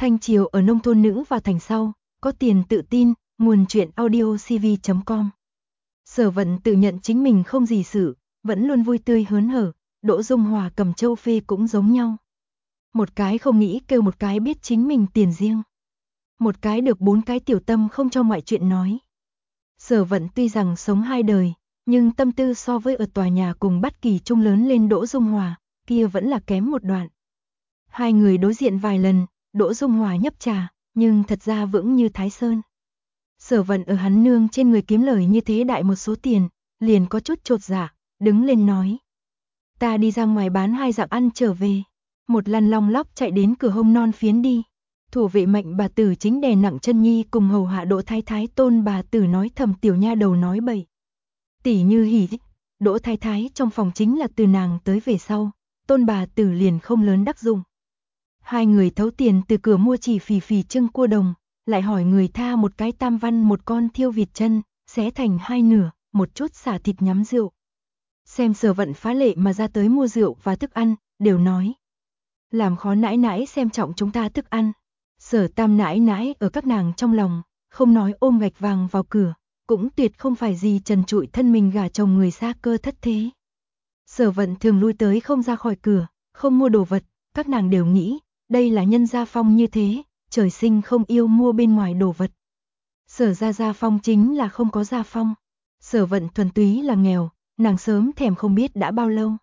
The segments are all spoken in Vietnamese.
Thanh Triều ở nông thôn nữ vào thành sau, có tiền tự tin, nguồn truyện audio cv.com. Sở Vận tự nhận chính mình không gì sự, vẫn luôn vui tươi hớn hở, Đỗ Dung Hòa cầm Châu Phê cũng giống nhau. Một cái không nghĩ kêu một cái biết chính mình tiền riêng. Một cái được 4 cái tiểu tâm không cho ngoại chuyện nói. Sở Vận tuy rằng sống 2 đời, nhưng tâm tư so với ở tòa nhà cùng Bất Kỳ chung lớn lên Đỗ Dung Hòa, kia vẫn là kém một đoạn. Hai người đối diện vài lần, Đỗ Dung Hòa nhấp trà, nhưng thật ra vững như Thái Sơn. Sở Vận ở hắn nương trên người kiếm lời như thế đại một số tiền, liền có chút chột dạ, đứng lên nói. Ta đi ra ngoài bán 2 dạng ăn trở về. Một lăn long lóc chạy đến cửa hông non phiến đi. Thủ vệ Mạnh bà tử chính đè nặng chân nhi cùng hầu hạ Đỗ Thái Thái. Tôn bà tử nói thầm tiểu nha đầu nói bậy. Tỷ như hỉ, Đỗ Thái Thái trong phòng chính là từ nàng tới về sau, Tôn bà tử liền không lớn đắc dụng. Hai người thấu tiền từ cửa mua chỉ phì phì trưng cua đồng, lại hỏi người tha một cái tam văn một con thiêu vịt chân, xé thành 2 nửa, một chút xả thịt nhắm rượu. Xem Sở Vận phá lệ mà ra tới mua rượu và thức ăn, đều nói. Làm khó nãi nãi xem trọng chúng ta thức ăn. Sở Tam nãi nãi ở các nàng trong lòng, không nói ôm gạch vàng vào cửa, cũng tuyệt không phải gì trần trụi thân mình gả chồng người xa cơ thất thế. Sở Vận thường lui tới không ra khỏi cửa, không mua đồ vật, các nàng đều nghĩ, đây là nhân gia phong như thế, trời sinh không yêu mua bên ngoài đồ vật. Sở gia phong chính là không có gia phong. Sở Vận thuần túy là nghèo, nàng sớm thèm không biết đã bao lâu.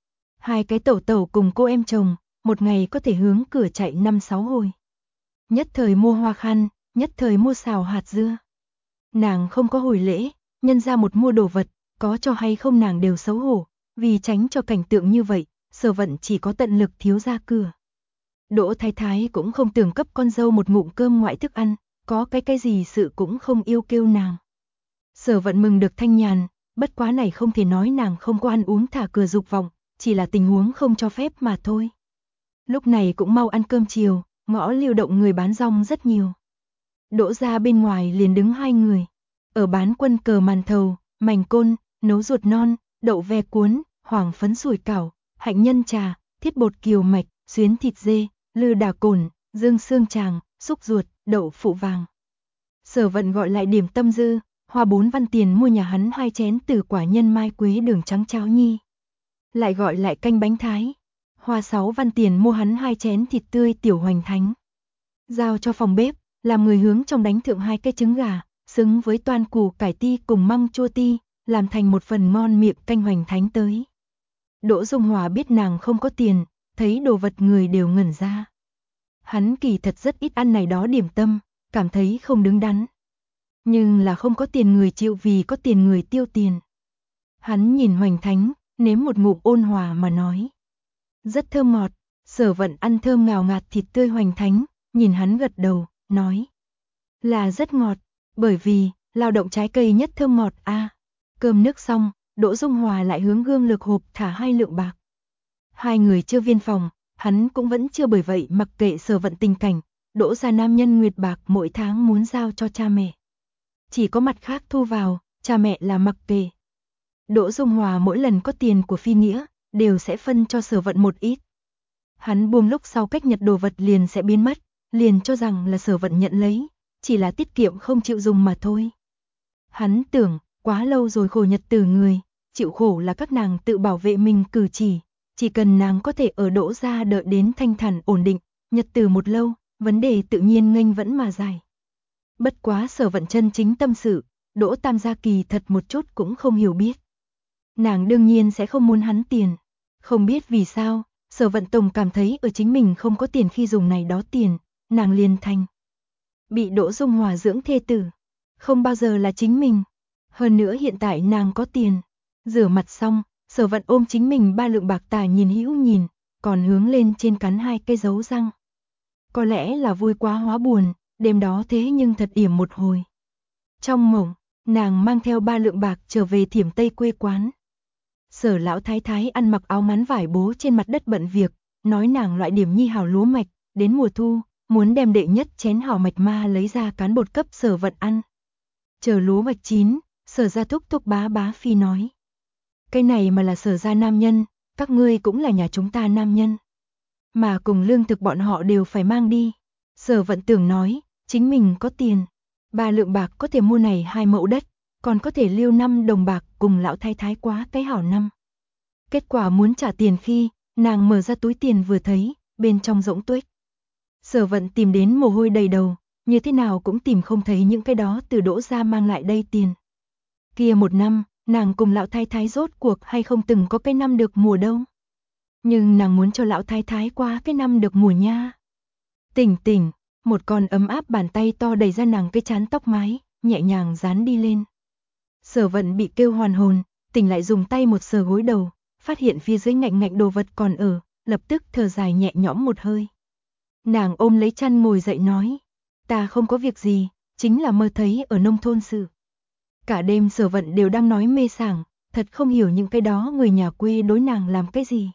2 cái tẩu tẩu cùng cô em chồng, một ngày có thể hướng cửa chạy 5-6 hồi. Nhất thời mua hoa khăn, nhất thời mua xào hạt dưa. Nàng không có hồi lễ, nhân ra một mua đồ vật, có cho hay không nàng đều xấu hổ, vì tránh cho cảnh tượng như vậy, Sở Vận chỉ có tận lực thiếu ra cửa. Đỗ Thái Thái cũng không tưởng cấp con dâu một ngụm cơm ngoại thức ăn, có cái gì sự cũng không yêu kêu nàng. Sở Vận mừng được thanh nhàn, bất quá này không thể nói nàng không có ăn uống thả cửa dục vọng, chỉ là tình huống không cho phép mà thôi. Lúc này cũng mau ăn cơm chiều, ngõ lưu động người bán rong rất nhiều. Đỗ ra bên ngoài liền đứng 2 người, ở bán quân cờ màn thầu, mành côn, nấu ruột non, đậu ve cuốn, hoàng phấn sủi cảo, hạnh nhân trà, thiết bột kiều mạch, xuyến thịt dê, lư đà cồn, dương xương tràng, xúc ruột, đậu phụ vàng. Sở Vận gọi lại điểm tâm dư, hoa 4 văn tiền mua nhà hắn 2 chén từ quả nhân mai quế đường trắng cháo nhi. Lại gọi lại canh bánh thái, hoa 6 văn tiền mua hắn 2 chén thịt tươi tiểu hoành thánh. Giao cho phòng bếp, làm người hướng trong đánh thượng 2 cái trứng gà, xứng với toan củ cải ti cùng măng chua ti, làm thành một phần ngon miệng canh hoành thánh tới. Đỗ Dung Hòa biết nàng không có tiền, thấy đồ vật người đều ngẩn ra. Hắn kỳ thật rất ít ăn này đó điểm tâm, cảm thấy không đứng đắn. Nhưng là không có tiền người chịu vì có tiền người tiêu tiền. Hắn nhìn hoành thánh, nếm một ngụm ôn hòa mà nói. Rất thơm ngọt, Sở Vận ăn thơm ngào ngạt thịt tươi hoành thánh, nhìn hắn gật đầu, nói. Là rất ngọt, bởi vì, lao động trái cây nhất thơm ngọt a. Cơm nước xong, Đỗ Dung Hòa lại hướng gương lược hộp thả 2 lượng bạc. 2 người chưa viên phòng, hắn cũng vẫn chưa bởi vậy mặc kệ Sở Vận tình cảnh, Đỗ gia nam nhân nguyệt bạc mỗi tháng muốn giao cho cha mẹ. Chỉ có mặt khác thu vào, cha mẹ là mặc kệ. Đỗ Dung Hòa mỗi lần có tiền của phi nghĩa, đều sẽ phân cho Sở Vận một ít. Hắn buông lúc sau cách nhật đồ vật liền sẽ biến mất, liền cho rằng là Sở Vận nhận lấy, chỉ là tiết kiệm không chịu dùng mà thôi. Hắn tưởng, quá lâu rồi khổ nhật tử người, chịu khổ là các nàng tự bảo vệ mình cử chỉ cần nàng có thể ở Đỗ gia đợi đến thanh thản ổn định, nhật tử một lâu, vấn đề tự nhiên nghênh vẫn mà dài. Bất quá Sở Vận chân chính tâm sự, Đỗ Tam gia kỳ thật một chút cũng không hiểu biết. Nàng đương nhiên sẽ không muốn hắn tiền, không biết vì sao, Sở Vận tổng cảm thấy ở chính mình không có tiền khi dùng này đó tiền, nàng liền thành bị Đỗ Dung Hòa dưỡng thê tử, không bao giờ là chính mình. Hơn nữa hiện tại nàng có tiền, rửa mặt xong, Sở Vận ôm chính mình 3 lượng bạc tài nhìn hữu nhìn, còn hướng lên trên cắn 2 cái dấu răng. Có lẽ là vui quá hóa buồn, đêm đó thế nhưng thật yểm một hồi. Trong mộng, nàng mang theo 3 lượng bạc trở về Thiểm Tây quê quán. Sở lão thái thái ăn mặc áo ngắn vải bố trên mặt đất bận việc, nói nàng loại điểm nhi hảo lúa mạch, đến mùa thu, muốn đem đệ nhất chén hảo mạch ma lấy ra cán bột cấp Sở Vận ăn. Chờ lúa mạch chín, Sở gia thúc thúc bá bá phi nói. Cái này mà là Sở gia nam nhân, các ngươi cũng là nhà chúng ta nam nhân. Mà cùng lương thực bọn họ đều phải mang đi. Sở Vận tưởng nói, chính mình có tiền, 3 lượng bạc có thể mua này 2 mẫu đất, còn có thể lưu 5 đồng bạc cùng lão thái thái quá cái hảo năm. Kết quả muốn trả tiền khi, nàng mở ra túi tiền vừa thấy, bên trong rỗng tuếch. Sở Vận tìm đến mồ hôi đầy đầu, như thế nào cũng tìm không thấy những cái đó từ Đỗ gia mang lại đây tiền. Kia một năm, nàng cùng lão thái thái rốt cuộc hay không từng có cái năm được mùa đâu. Nhưng nàng muốn cho lão thái thái qua cái năm được mùa nha. Tỉnh tỉnh, một con ấm áp bàn tay to đẩy ra nàng cái chán tóc mái, nhẹ nhàng dán đi lên. Sở Vận bị kêu hoàn hồn, tỉnh lại dùng tay một sờ gối đầu, phát hiện phía dưới ngạnh ngạnh đồ vật còn ở, lập tức thở dài nhẹ nhõm một hơi. Nàng ôm lấy chăn ngồi dậy nói, ta không có việc gì, chính là mơ thấy ở nông thôn sự. Cả đêm Sở Vận đều đang nói mê sảng, thật không hiểu những cái đó người nhà quê đối nàng làm cái gì.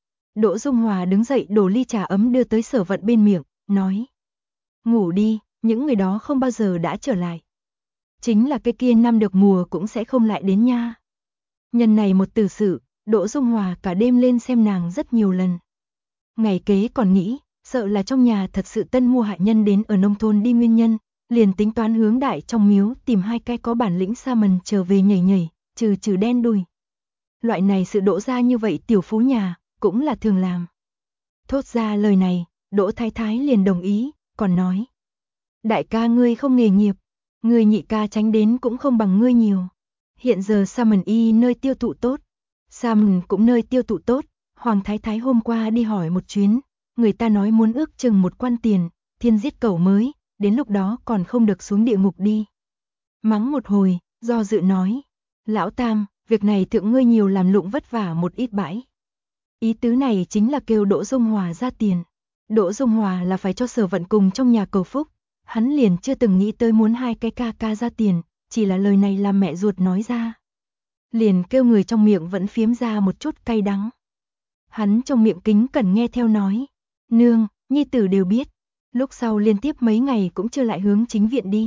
Đỗ Dung Hòa đứng dậy đổ ly trà ấm đưa tới Sở Vận bên miệng, nói, ngủ đi, những người đó không bao giờ đã trở lại. Chính là cái kia năm được mùa cũng sẽ không lại đến nha. Nhân này một tử sự, Đỗ Dung Hòa cả đêm lên xem nàng rất nhiều lần. Ngày kế còn nghĩ, sợ là trong nhà thật sự tân mua hạ nhân đến ở nông thôn đi nguyên nhân, liền tính toán hướng đại trong miếu tìm 2 cái có bản lĩnh sa mần trở về nhảy nhảy, trừ đen đùi. Loại này sự Đỗ ra như vậy tiểu phú nhà, cũng là thường làm. Thốt ra lời này, Đỗ Thái Thái liền đồng ý, còn nói. Đại ca ngươi không nghề nghiệp, ngươi nhị ca tránh đến cũng không bằng ngươi nhiều. Hiện giờ Salmon Y nơi tiêu thụ tốt, Salmon cũng nơi tiêu thụ tốt, Hoàng Thái Thái hôm qua đi hỏi một chuyến, người ta nói muốn ước chừng 1 quan tiền, thiên giết cẩu mới, đến lúc đó còn không được xuống địa ngục đi. Mắng một hồi, do dự nói, lão Tam, việc này thượng ngươi nhiều làm lụng vất vả một ít bãi. Ý tứ này chính là kêu Đỗ Dung Hòa ra tiền. Đỗ Dung Hòa là phải cho Sở Vận cùng trong nhà cầu phúc, hắn liền chưa từng nghĩ tới muốn 2 cái ca ca ra tiền, chỉ là lời này làm mẹ ruột nói ra. Liền kêu người trong miệng vẫn phiếm ra một chút cay đắng. Hắn trong miệng kính cẩn nghe theo nói, nương, nhi tử đều biết, lúc sau liên tiếp mấy ngày cũng chưa lại hướng chính viện đi.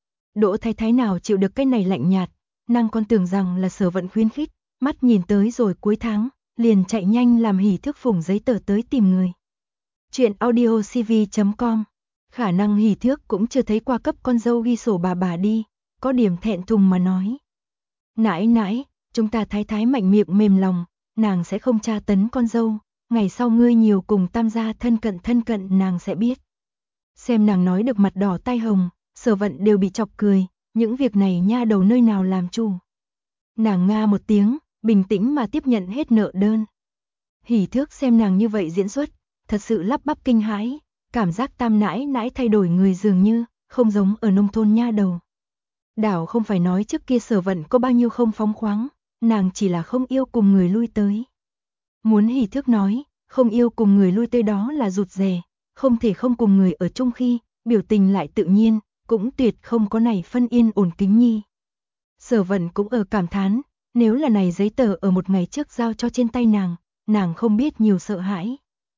Đỗ Thái Thái nào chịu được cái này lạnh nhạt, nàng còn tưởng rằng là Sở Vận khuyến khích, mắt nhìn tới rồi cuối tháng, liền chạy nhanh làm hỉ thước phủng giấy tờ tới tìm người. Chuyện audiocv.com. Khả năng hỉ thước cũng chưa thấy qua cấp con dâu ghi sổ bà đi, có điểm thẹn thùng mà nói. Nãi nãi, chúng ta Thái Thái mạnh miệng mềm lòng, nàng sẽ không tra tấn con dâu, ngày sau ngươi nhiều cùng Tam gia thân cận nàng sẽ biết. Xem nàng nói được mặt đỏ tai hồng, Sở Vận đều bị chọc cười, những việc này nha đầu nơi nào làm chủ. Nàng nga một tiếng, bình tĩnh mà tiếp nhận hết nợ đơn. Hỉ thước xem nàng như vậy diễn xuất, thật sự lắp bắp kinh hãi, cảm giác Tam nãi nãi thay đổi người dường như, không giống ở nông thôn nha đầu. Đảo không phải nói trước kia Sở Vận có bao nhiêu không phóng khoáng, nàng chỉ là không yêu cùng người lui tới. Muốn hỉ thước nói, không yêu cùng người lui tới đó là rụt rè, không thể không cùng người ở chung khi, biểu tình lại tự nhiên, cũng tuyệt không có này phân yên ổn kính nhi. Sở Vận cũng ở cảm thán, nếu là này giấy tờ ở một ngày trước giao cho trên tay nàng không biết nhiều sợ hãi.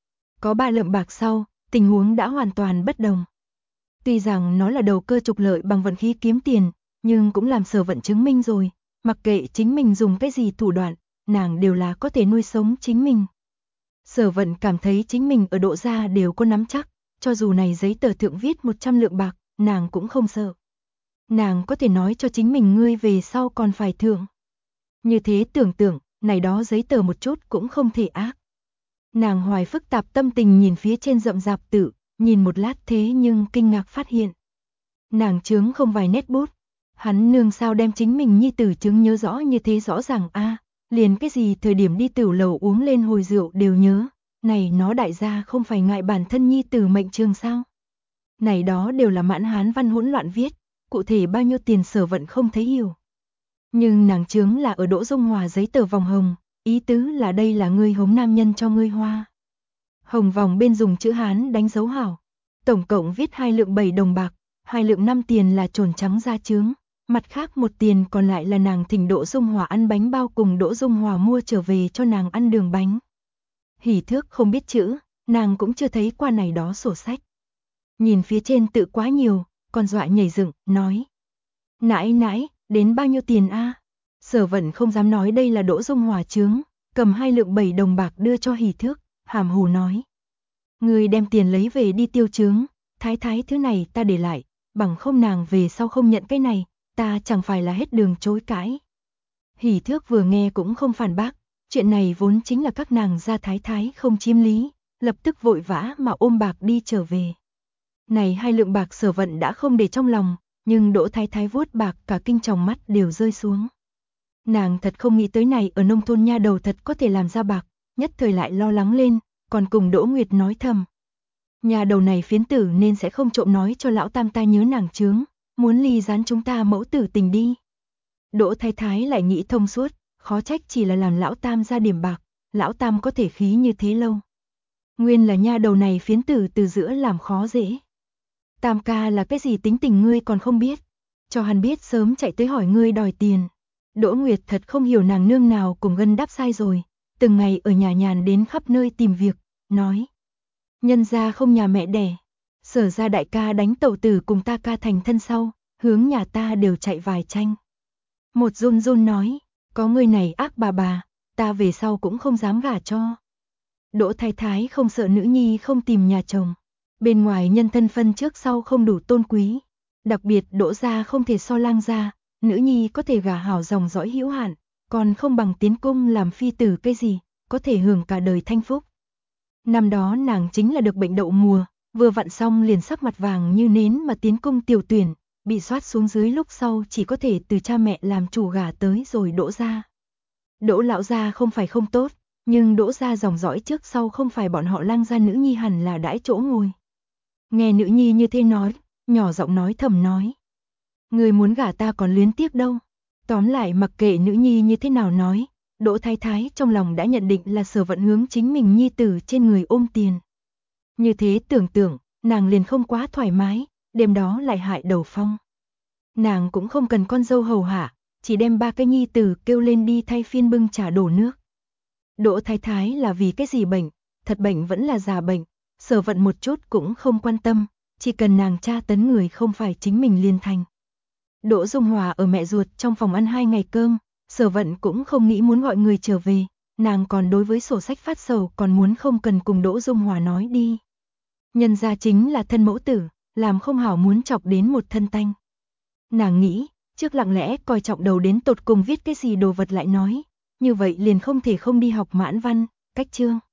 Có 3 lượng bạc sau, tình huống đã hoàn toàn bất đồng. Tuy rằng nó là đầu cơ trục lợi bằng vận khí kiếm tiền, nhưng cũng làm Sở Vận chứng minh rồi, mặc kệ chính mình dùng cái gì thủ đoạn, nàng đều là có thể nuôi sống chính mình. Sở Vận cảm thấy chính mình ở Đỗ gia đều có nắm chắc, cho dù này giấy tờ thượng viết 100 lượng bạc, nàng cũng không sợ. Nàng có thể nói cho chính mình ngươi về sau còn phải thưởng. Như thế tưởng tượng, này đó giấy tờ một chút cũng không thể ác. Nàng hoài phức tạp tâm tình nhìn phía trên rậm rạp tự, nhìn một lát thế nhưng kinh ngạc phát hiện. Nàng chướng không vài nét bút, hắn nương sao đem chính mình nhi tử chứng nhớ rõ như thế rõ ràng a, liền cái gì thời điểm đi tửu lầu uống lên hồi rượu đều nhớ, này nó đại gia không phải ngại bản thân nhi tử mệnh trường sao. Này đó đều là mãn Hán văn hỗn loạn viết, cụ thể bao nhiêu tiền Sở Vận không thấy hiểu. Nhưng nàng chướng là ở Đỗ Dung Hòa giấy tờ vòng hồng, ý tứ là đây là ngươi hống nam nhân cho ngươi hoa. Hồng vòng bên dùng chữ Hán đánh dấu hảo, tổng cộng viết 2 lượng 7 đồng bạc, 2 lượng 5 tiền là trồn trắng ra chướng, mặt khác 1 tiền còn lại là nàng thỉnh Đỗ Dung Hòa ăn bánh bao cùng Đỗ Dung Hòa mua trở về cho nàng ăn đường bánh. Hỉ thước không biết chữ, nàng cũng chưa thấy qua này đó sổ sách. Nhìn phía trên tự quá nhiều, còn dọa nhảy dựng, nói. Nãi nãi, đến bao nhiêu tiền a? Sở Vận không dám nói đây là Đỗ Dung Hòa chướng, cầm 2 lượng 7 đồng bạc đưa cho hỉ thước, hàm hồ nói. Người đem tiền lấy về đi tiêu chướng, thái thái thứ này ta để lại, bằng không nàng về sau không nhận cái này, ta chẳng phải là hết đường chối cãi. Hỷ Thước vừa nghe cũng không phản bác, chuyện này vốn chính là các nàng gia thái thái không chiếm lý, lập tức vội vã mà ôm bạc đi trở về. Này 2 lượng bạc Sở Vận đã không để trong lòng, nhưng Đỗ thái thái vuốt bạc cả kinh tròng mắt đều rơi xuống. Nàng thật không nghĩ tới này ở nông thôn nha đầu thật có thể làm ra bạc, nhất thời lại lo lắng lên, còn cùng Đỗ Nguyệt nói thầm. Nhà đầu này phiến tử nên sẽ không trộm nói cho lão tam ta nhớ nàng chướng, muốn ly gián chúng ta mẫu tử tình đi. Đỗ thái thái lại nghĩ thông suốt, khó trách chỉ là làm lão tam ra điểm bạc, lão tam có thể khí như thế lâu. Nguyên là nha đầu này phiến tử từ giữa làm khó dễ. Tam ca là cái gì tính tình ngươi còn không biết, cho hắn biết sớm chạy tới hỏi ngươi đòi tiền. Đỗ Nguyệt thật không hiểu nàng nương nào cùng Ngân đáp sai rồi, từng ngày ở nhà nhàn đến khắp nơi tìm việc, nói. Nhân gia không nhà mẹ đẻ, Sở ra đại ca đánh tẩu tử cùng ta ca thành thân sau, hướng nhà ta đều chạy vài tranh. Một run run nói, có người này ác bà, ta về sau cũng không dám gả cho. Đỗ thái thái không sợ nữ nhi không tìm nhà chồng, bên ngoài nhân thân phân trước sau không đủ tôn quý, đặc biệt Đỗ gia không thể so Lang gia, nữ nhi có thể gả hảo dòng dõi hữu hạn, còn không bằng tiến cung làm phi tử cái gì, có thể hưởng cả đời thanh phúc. Năm đó nàng chính là được bệnh đậu mùa, vừa vặn xong liền sắc mặt vàng như nến mà tiến cung tiểu tuyển, bị soát xuống dưới lúc sau chỉ có thể từ cha mẹ làm chủ gả tới rồi Đỗ gia. Đỗ lão gia không phải không tốt, nhưng Đỗ gia dòng dõi trước sau không phải bọn họ Lang gia nữ nhi hẳn là đãi chỗ ngồi. Nghe nữ nhi như thế nói, nhỏ giọng nói thầm nói. Người muốn gả ta còn luyến tiếc đâu. Tóm lại mặc kệ nữ nhi như thế nào nói, Đỗ thái thái trong lòng đã nhận định là Sở Vận hướng chính mình nhi tử trên người ôm tiền. Như thế tưởng tượng, nàng liền không quá thoải mái, đêm đó lại hại đầu phong. Nàng cũng không cần con dâu hầu hạ, chỉ đem 3 cái nhi tử kêu lên đi thay phiên bưng trà đổ nước. Đỗ thái thái là vì cái gì bệnh, thật bệnh vẫn là già bệnh, Sở Vận một chút cũng không quan tâm, chỉ cần nàng tra tấn người không phải chính mình liền thành. Đỗ Dung Hòa ở mẹ ruột trong phòng ăn 2 ngày cơm, Sở Vận cũng không nghĩ muốn gọi người trở về, nàng còn đối với sổ sách phát sầu còn muốn không cần cùng Đỗ Dung Hòa nói đi. Nhân gia chính là thân mẫu tử, làm không hảo muốn chọc đến một thân tanh. Nàng nghĩ, trước lặng lẽ coi trọng đầu đến tột cùng viết cái gì đồ vật lại nói, như vậy liền không thể không đi học mãn văn, cách chương.